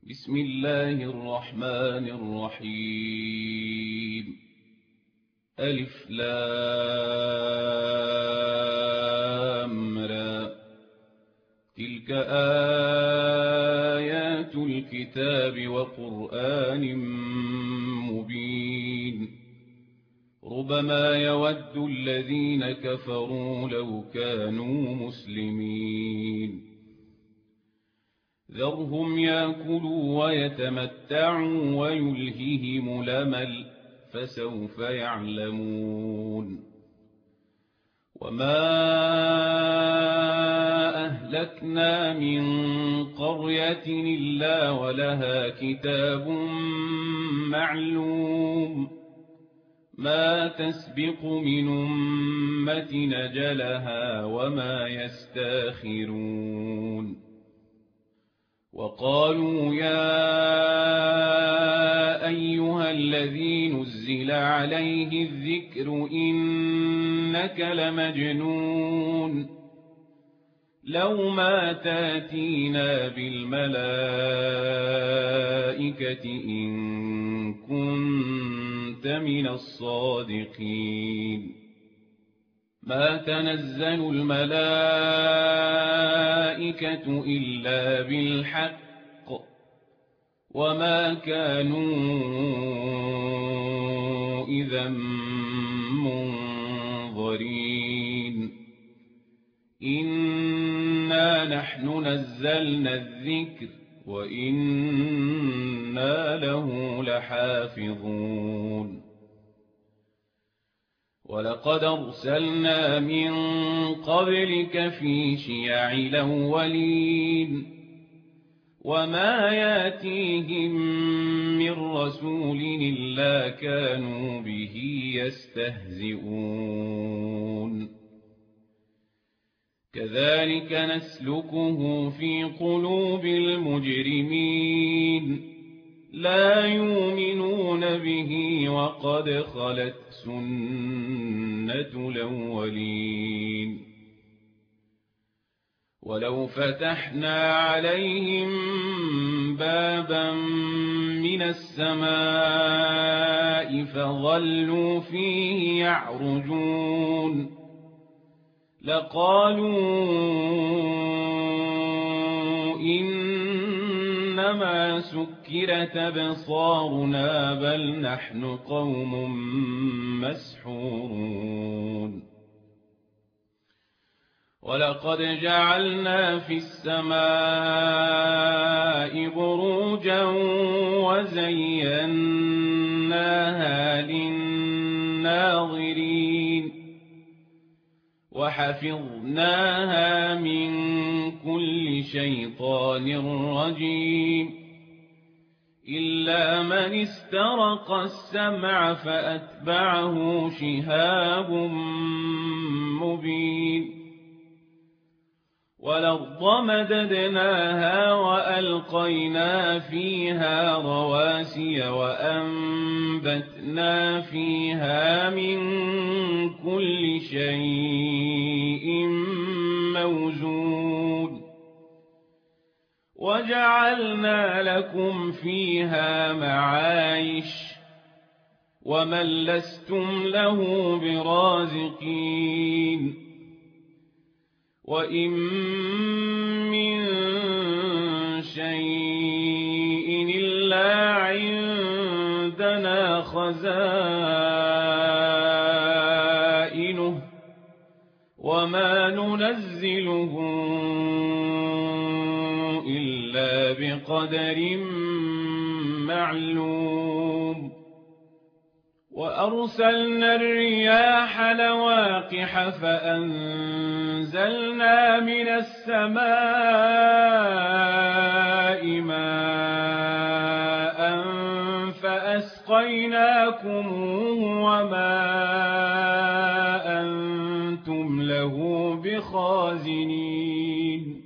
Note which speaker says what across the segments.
Speaker 1: بسم الله الرحمن الرحيم. ألف لام را. تلك آيات الكتاب وقرآن مبين. ربما يود الذين كفروا لو كانوا مسلمين. ذرهم يأكلوا ويتمتعوا ويلههم الأمل فسوف يعلمون. وما أهلكنا من قرية إلا ولها كتاب معلوم ما تسبق من أمة أجلها وما يستاخرون. وقالوا يا أيها الذي نزل عليه الذكر إنك لمجنون لو ما تاتينا بالملائكة إن كنت من الصادقين. ما تنزل الملائكة إلا بالحق وما كانوا إذا منظرين. إنا نحن نزلنا الذكر وإنا له لحافظون. ولقد أرسلنا من قبلك في شيع الأولين وما ياتيهم من رسول إلا كانوا به يستهزئون. كذلك نسلكه في قلوب المجرمين لا يؤمنون به وقد خلت سنة الأولين. ولو فتحنا عليهم بابا من السماء فظلوا فيه يعرجون لقالوا إنما سكرت أبصارنا بل نحن قوم مسحورون. ولقد جعلنا في السماء بروجا وزيناها للناظرين وحفظناها من كل شيطان رجيم إلا من استرق السمع فأتبعه شهاب مبين. والأرض مددناها وألقينا فيها رواسي وأنبتنا فيها من كل شيء موزون وجعلنا لكم فيها معايش ومن لستم له برازقين. وإن من شيء إلا عندنا خزائنه وما ننزله إلا بقدر معلوم. وأرسلنا الرياح لواقح فأنزلنا من السماء ماء فأسقيناكموه وما أنتم له بخازنين.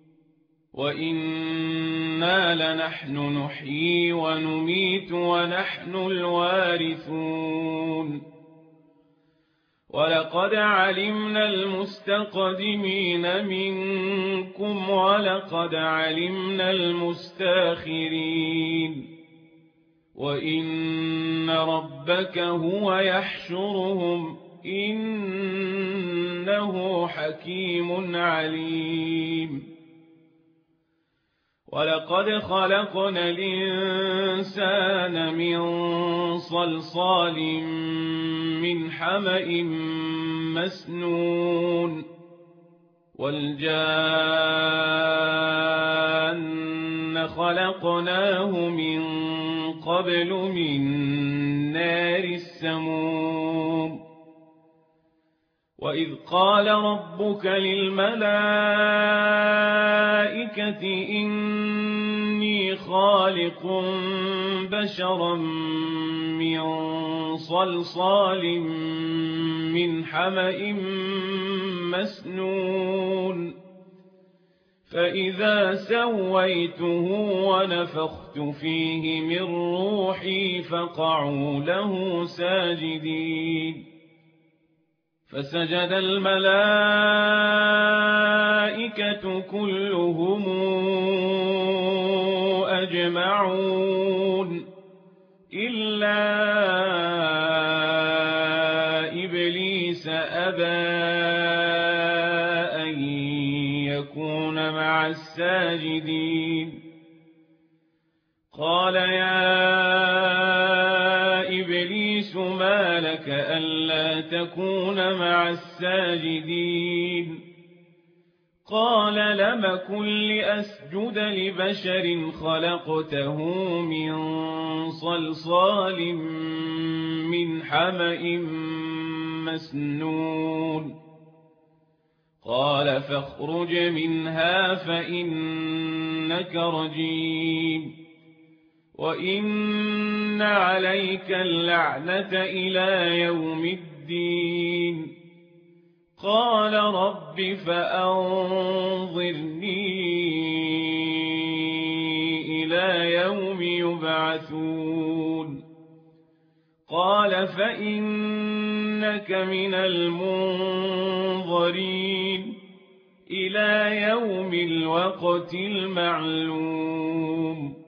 Speaker 1: وإنا لنحن نحيي ونميت ونحن الوارثون. ولقد علمنا المستقدمين منكم ولقد علمنا المستاخرين وإن ربك هو يحشرهم إنه حكيم عليم ولقد خلقنا الإنسان من صلصال من حمأ مسنون والجان خلقناه من قبل من نار السموم وإذ قال ربك للملائكة إني خالق بشرا من صلصال من حمأ مسنون فإذا سويته ونفخت فيه من روحي فقعوا له ساجدين فسجد الملائكة كلهم أجمعون إلا إبليس أبى أن يكون مع الساجدين قال يا إبليس ما لك ألا تكون مع الساجدين قال لم كن لأسجد لبشر خلقته من صلصال من حمأ مسنون قال فاخرج منها فإنك رجيم وإن عليك اللعنة إلى يوم الدين قال رب فأنظرني إلى يوم يبعثون قال فإنك من المنظرين إلى يوم الوقت المعلوم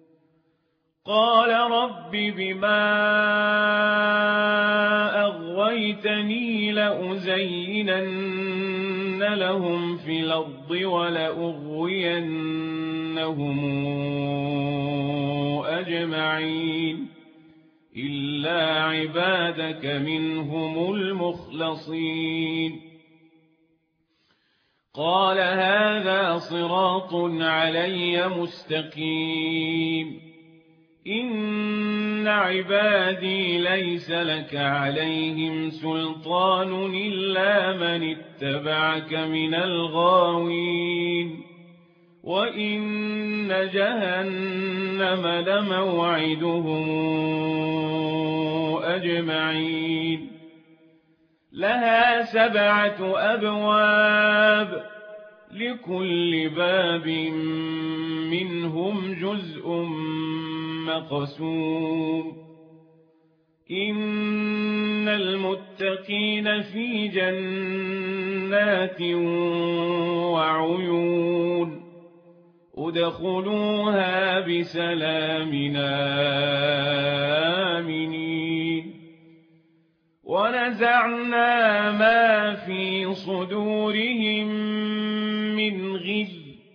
Speaker 1: قال رب بما أغويتني لأزينن لهم في الأرض ولأغوينهم أجمعين إلا عبادك منهم المخلصين قال هذا صراط علي مستقيم إن عبادي ليس لك عليهم سلطان إلا من اتبعك من الغاوين وإن جهنم لموعدهم أجمعين لها 7 أبواب لكل باب منهم جزء مقسوم إن المتقين في جنات وعيون ادخلوها بسلام آمنين ونزعنا ما في صدورهم من غل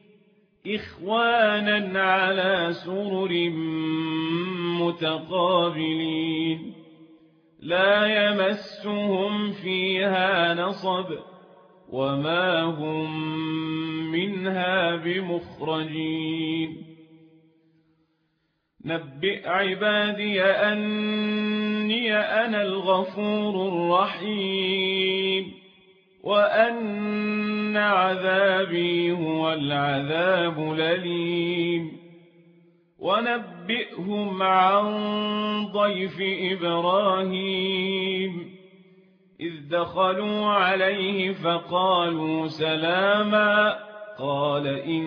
Speaker 1: إخوانا على سرر متقابلين لا يمسهم فيها نصب وما هم منها بمخرجين نبئ عبادي أني أنا الغفور الرحيم وأن عذابي هو العذاب الأليم ونبئهم عن ضيف إبراهيم إذ دخلوا عليه فقالوا سلاما قال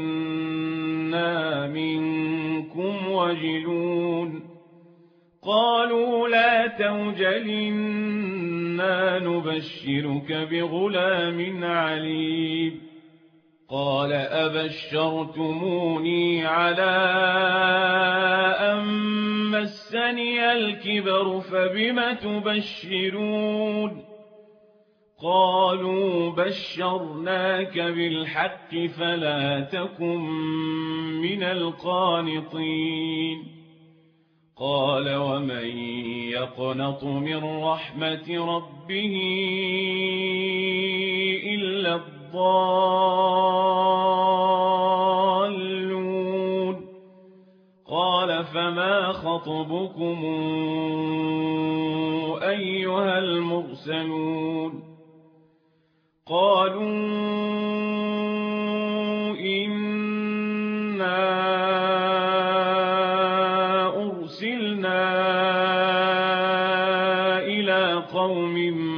Speaker 1: إنا منكم وجلون قالوا لا توجل إنا نبشرك بغلام عليم قال أبشرتموني على أن مسني الكبر فبم تبشرون قالوا بشرناك بالحق فلا تكن من القانطين قال ومن يقنط من رحمة ربه إلا الضالون قال فما خطبكم أيها المرسلون قالوا إنا أرسلنا إلى قوم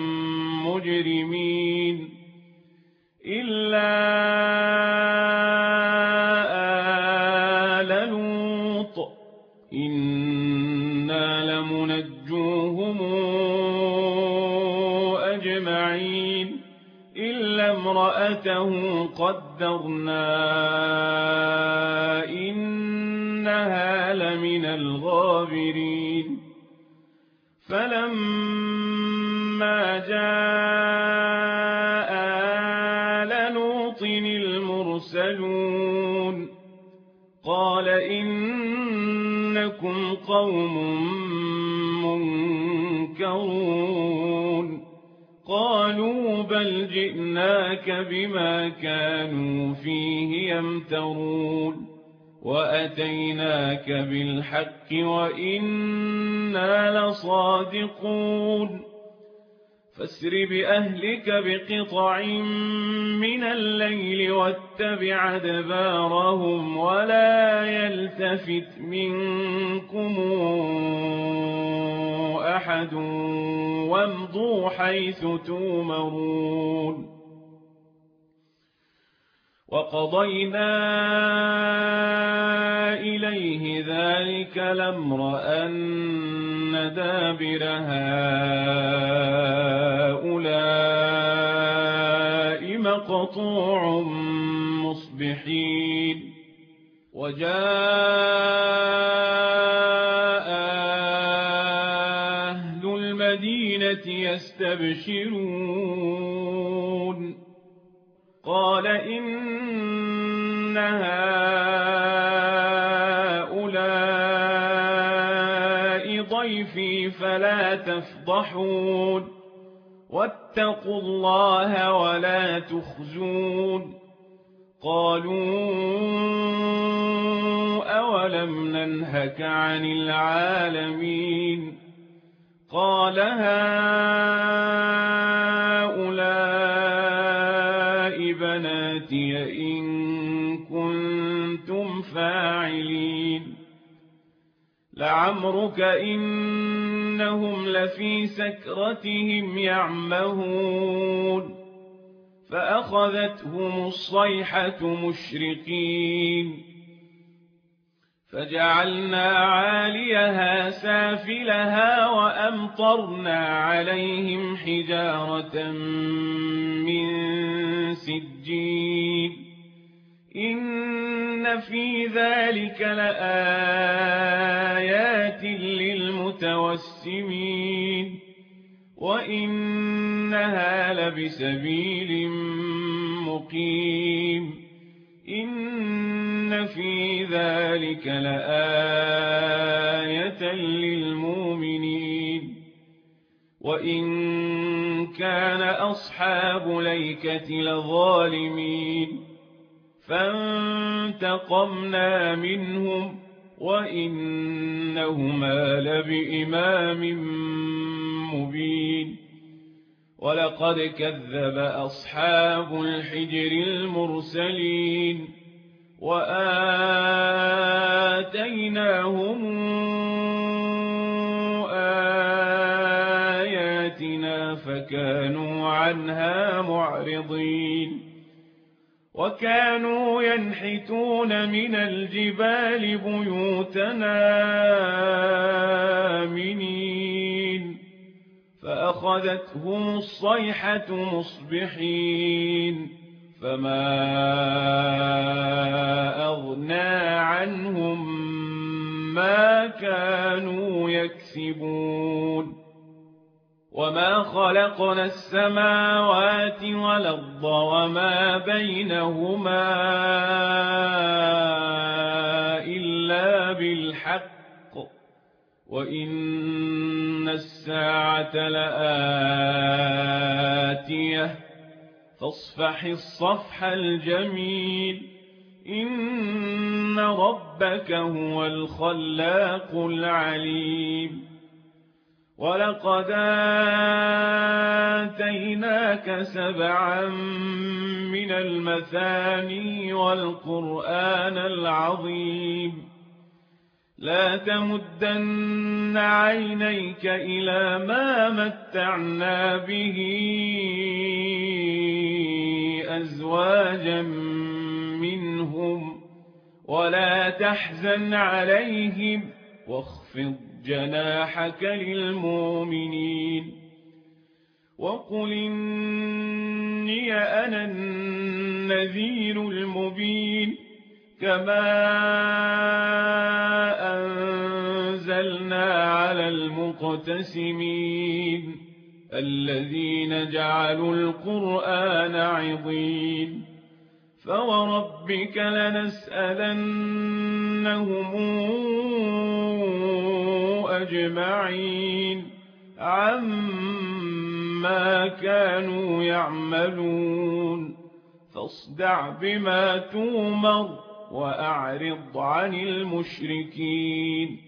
Speaker 1: مجرمين إلا آل لوط إنا لمنجوهم أجمعين إلا امرأته قدرنا إنها لمن الغابرين فلما جاء آل لوط المرسلون قال إنكم قوم منكرون قالوا بل جئناك بما كانوا فيه يمترون وأتيناك بالحق وإنا لصادقون فاسر بأهلك بقطع من الليل واتبع أدبارهم ولا يلتفت منكم أحد وامضوا حيث تؤمرون وقضينا إليه ذلك الأمر أن دابر هؤلاء مقطوع مصبحين وجاء أهل المدينة يستبشرون قال إن هؤلاء ضيفي فلا تفضحون واتقوا الله ولا تخزون قالوا أولم ننهك عن العالمين قال هؤلاء بناتي إن كنتم فاعلين لعمرك إنهم لفي سكرتهم يعمهون فأخذتهم الصيحة مشرقين فجعلنا عاليها سافلها وأمطرنا عليهم حجارة من سجيل إن في ذلك لآيات للمتوسمين وإنها لبسبيل مقيم إن في ذلك لآية للمؤمنين وإن كان أصحاب ليكة لظالمين فانتقمنا منهم وإنهما لبإمام مبين ولقد كذب أصحاب الحجر المرسلين وآتيناهم آياتنا فكانوا عنها معرضين وكانوا ينحتون من الجبال بيوتنا آمنين فأخذتهم الصيحة مصبحين فما أغنى عنهم ما كانوا يكسبون وما خلقنا السماوات والأرض وما بينهما إلا بالحق وإن الساعة لآتية فاصفح الصفح الجميل إن ربك هو الخلاق العليم ولقد آتيناك 7 من المثاني والقرآن العظيم لا تمدن عينيك إلى ما متعنا به أزواجا منهم ولا تحزن عليهم واخفض جناحك للمؤمنين وقل إني أنا النذير المبين كما أنزلنا على المقتسمين الذين جعلوا القرآن عضين فوربك لنسألنهم أجمعين عما كانوا يعملون فاصدع بما تؤمر وأعرض عن المشركين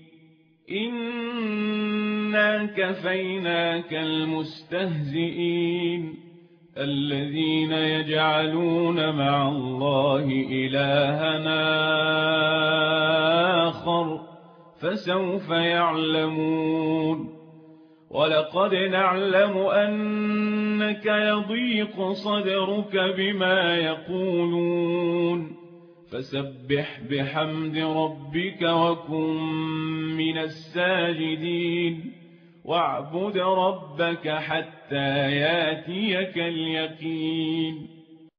Speaker 1: إنا كفيناك المستهزئين الذين يجعلون مع الله إلهنا آخر فسوف يعلمون ولقد نعلم أنك يضيق صدرك بما يقولون فسبح بحمد ربك وكن من الساجدين واعبد ربك حتى ياتيك اليقين